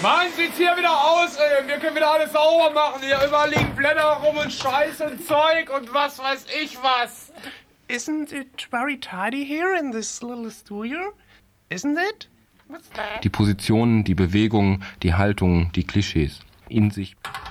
Mann, sieht's hier wieder aus, ey. Wir können wieder alles sauber machen. Hier überall liegen Blätter rum und Scheiß und Zeug und was weiß ich was. Isn't it very tidy here in this little studio? Isn't it? Die Positionen, die Bewegungen, die Haltungen, die Klischees. In sich